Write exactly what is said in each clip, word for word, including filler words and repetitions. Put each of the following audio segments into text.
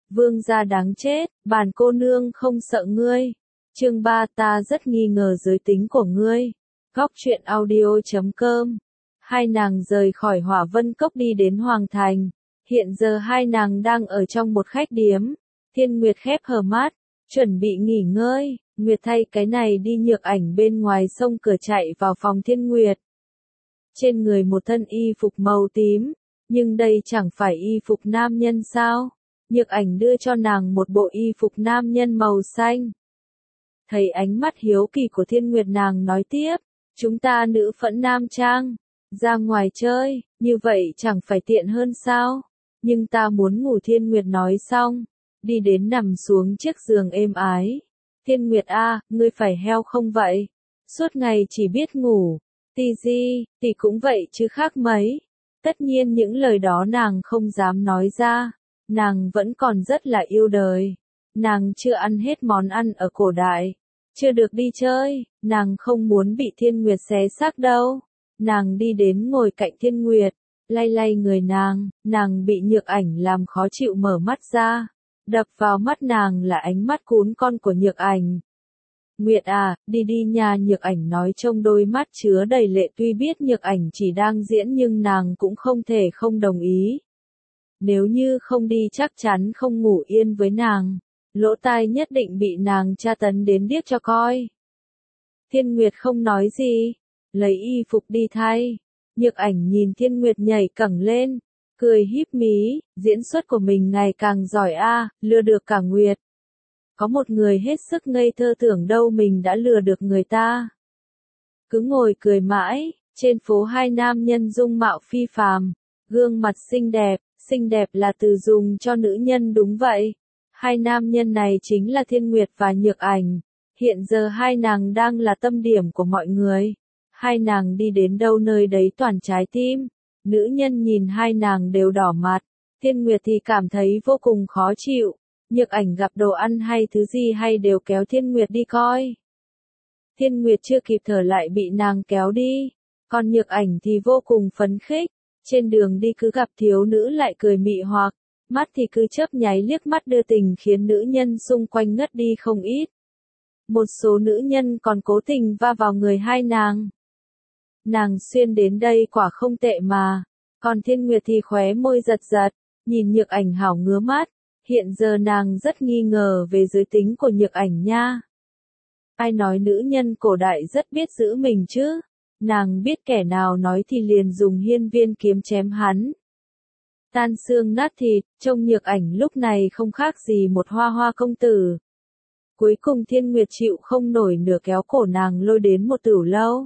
Vương gia đáng chết, bản cô nương không sợ ngươi. Chương ba ta rất nghi ngờ giới tính của ngươi. Góc truyện audio chấm com. Hai nàng rời khỏi Hỏa Vân Cốc đi đến Hoàng Thành. Hiện giờ hai nàng đang ở trong một khách điếm. Thiên Nguyệt khép hờ mắt, chuẩn bị nghỉ ngơi. Nguyệt thay cái này đi Nhược Ảnh bên ngoài sông cửa chạy vào phòng Thiên Nguyệt. Trên người một thân y phục màu tím, nhưng đây chẳng phải y phục nam nhân sao? Nhược Ảnh đưa cho nàng một bộ y phục nam nhân màu xanh. Thấy ánh mắt hiếu kỳ của Thiên Nguyệt nàng nói tiếp, chúng ta nữ phẫn nam trang, ra ngoài chơi, như vậy chẳng phải tiện hơn sao? Nhưng ta muốn ngủ. Thiên Nguyệt nói xong, đi đến nằm xuống chiếc giường êm ái. Thiên Nguyệt a, ngươi phải heo không vậy? Suốt ngày chỉ biết ngủ. Tì di, thì cũng vậy chứ khác mấy. Tất nhiên những lời đó nàng không dám nói ra. Nàng vẫn còn rất là yêu đời. Nàng chưa ăn hết món ăn ở cổ đại. Chưa được đi chơi, nàng không muốn bị Thiên Nguyệt xé xác đâu. Nàng đi đến ngồi cạnh Thiên Nguyệt, lay lay người nàng, nàng bị Nhược Ảnh làm khó chịu mở mắt ra. Đập vào mắt nàng là ánh mắt cún con của Nhược Ảnh. Nguyệt à, đi đi nhà. Nhược Ảnh nói trong đôi mắt chứa đầy lệ. Tuy biết Nhược Ảnh chỉ đang diễn nhưng nàng cũng không thể không đồng ý. Nếu như không đi chắc chắn không ngủ yên với nàng. Lỗ tai nhất định bị nàng tra tấn đến điếc cho coi. Thiên Nguyệt không nói gì, lấy y phục đi thay. Nhược Ảnh nhìn Thiên Nguyệt nhảy cẳng lên, cười híp mí, diễn xuất của mình ngày càng giỏi a, lừa được cả Nguyệt. Có một người hết sức ngây thơ tưởng đâu mình đã lừa được người ta. Cứ ngồi cười mãi, trên phố hai nam nhân dung mạo phi phàm, gương mặt xinh đẹp, xinh đẹp là từ dùng cho nữ nhân đúng vậy. Hai nam nhân này chính là Thiên Nguyệt và Nhược Ảnh. Hiện giờ hai nàng đang là tâm điểm của mọi người. Hai nàng đi đến đâu nơi đấy toàn trái tim. Nữ nhân nhìn hai nàng đều đỏ mặt. Thiên Nguyệt thì cảm thấy vô cùng khó chịu. Nhược Ảnh gặp đồ ăn hay thứ gì hay đều kéo Thiên Nguyệt đi coi. Thiên Nguyệt chưa kịp thở lại bị nàng kéo đi. Còn Nhược Ảnh thì vô cùng phấn khích. Trên đường đi cứ gặp thiếu nữ lại cười mị hoặc. Mắt thì cứ chớp nháy liếc mắt đưa tình khiến nữ nhân xung quanh ngất đi không ít. Một số nữ nhân còn cố tình va vào người hai nàng. Nàng xuyên đến đây quả không tệ mà. Còn Thiên Nguyệt thì khóe môi giật giật, nhìn Nhược Ảnh hảo ngứa mắt. Hiện giờ nàng rất nghi ngờ về giới tính của Nhược Ảnh nha. Ai nói nữ nhân cổ đại rất biết giữ mình chứ? Nàng biết kẻ nào nói thì liền dùng hiên viên kiếm chém hắn. Tan xương nát thịt, trông Nhược Ảnh lúc này không khác gì một hoa hoa công tử. Cuối cùng Thiên Nguyệt chịu không nổi nửa kéo cổ nàng lôi đến một tửu lâu.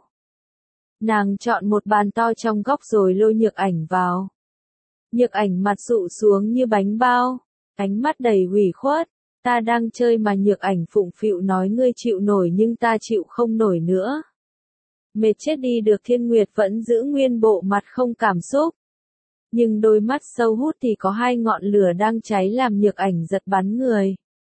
Nàng chọn một bàn to trong góc rồi lôi Nhược Ảnh vào. Nhược Ảnh mặt sụ xuống như bánh bao, ánh mắt đầy ủy khuất. Ta đang chơi mà. Nhược Ảnh phụng phịu nói ngươi chịu nổi nhưng ta chịu không nổi nữa. Mệt chết đi được. Thiên Nguyệt vẫn giữ nguyên bộ mặt không cảm xúc. Nhưng đôi mắt sâu hút thì có hai ngọn lửa đang cháy làm Nhược Ảnh giật bắn người.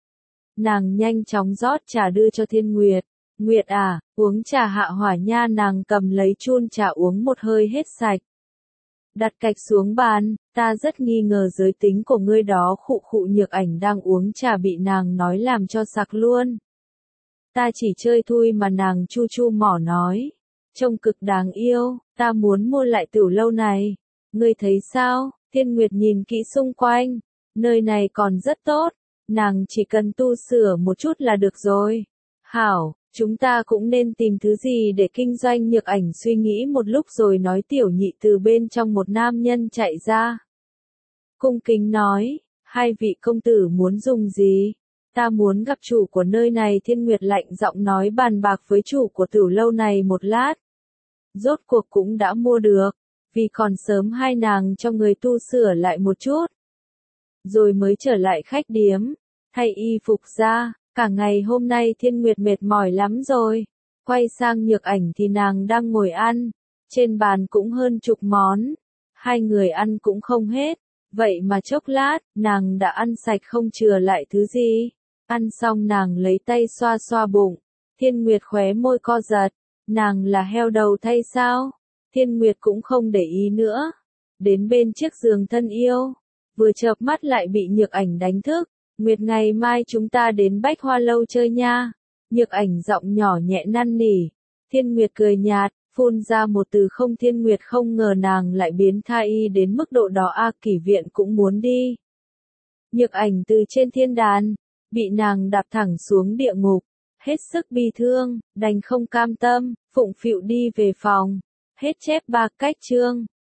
Nàng nhanh chóng rót trà đưa cho Thiên Nguyệt. Nguyệt à, uống trà hạ hỏa nha. Nàng cầm lấy chun trà uống một hơi hết sạch. Đặt cạch xuống bàn, ta rất nghi ngờ giới tính của ngươi đó. Khụ khụ. Nhược Ảnh đang uống trà bị nàng nói làm cho sặc luôn. Ta chỉ chơi thui mà. Nàng chu chu mỏ nói. Trông cực đáng yêu, ta muốn mua lại tửu lâu này. Ngươi thấy sao? Thiên Nguyệt nhìn kỹ xung quanh. Nơi này còn rất tốt. Nàng chỉ cần tu sửa một chút là được rồi. Hảo, chúng ta cũng nên tìm thứ gì để kinh doanh. Nhược Ảnh suy nghĩ một lúc rồi nói. Tiểu nhị từ bên trong một nam nhân chạy ra. Cung kính nói, hai vị công tử muốn dùng gì? Ta muốn gặp chủ của nơi này. Thiên Nguyệt lạnh giọng nói bàn bạc với chủ của tửu lâu này một lát. Rốt cuộc cũng đã mua được. Vì còn sớm hai nàng cho người tu sửa lại một chút. Rồi mới trở lại khách điếm. Thay y phục ra. Cả ngày hôm nay Thiên Nguyệt mệt mỏi lắm rồi. Quay sang Nhược Ảnh thì nàng đang ngồi ăn. Trên bàn cũng hơn chục món. Hai người ăn cũng không hết. Vậy mà chốc lát, nàng đã ăn sạch không chừa lại thứ gì. Ăn xong nàng lấy tay xoa xoa bụng. Thiên Nguyệt khóe môi co giật. Nàng là heo đầu thay sao? Thiên Nguyệt cũng không để ý nữa. Đến bên chiếc giường thân yêu. Vừa chợp mắt lại bị Nhược Ảnh đánh thức. Nguyệt ngày mai chúng ta đến Bách Hoa Lâu chơi nha. Nhược Ảnh giọng nhỏ nhẹ năn nỉ. Thiên Nguyệt cười nhạt, phun ra một từ không. Thiên Nguyệt không ngờ nàng lại biến thái đến mức độ đó. A Kỷ Viện cũng muốn đi. Nhược Ảnh từ trên thiên đàn, bị nàng đạp thẳng xuống địa ngục. Hết sức bi thương, đành không cam tâm, phụng phịu đi về phòng. Hết chép ba cách chương.